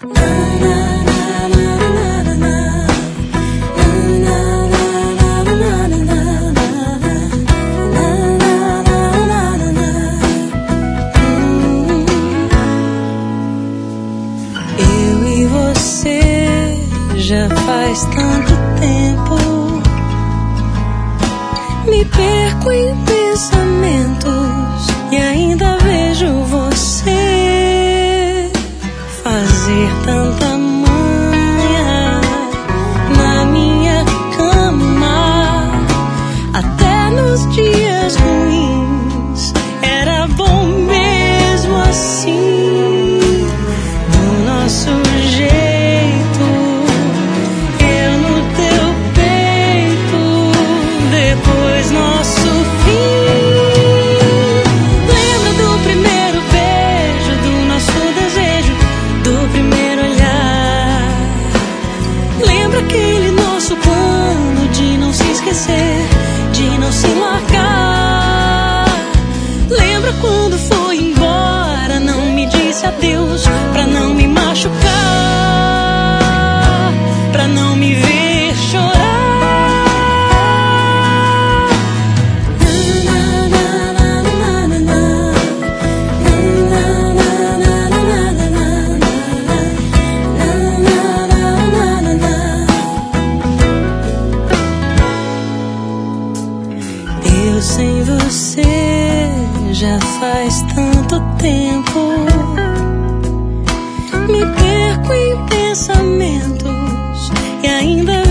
Eu e você já faz tanto tempo, me perco em pensamentos e ainda vejo você fazer tanta manha na minha cama. Até nos dias ruins era bom mesmo assim, do nosso jeito, eu no teu peito, depois nosso fim. Lembra do primeiro beijo, do nosso desejo, do primeiro olhar. Lembra aquele nosso plano de não se esquecer, de não se largar. Lembra quando foi embora, não me disse adeus, pra não me machucar, pra não me ver chorar. Eu sem você já faz tanto tempo, me perco em pensamentos e ainda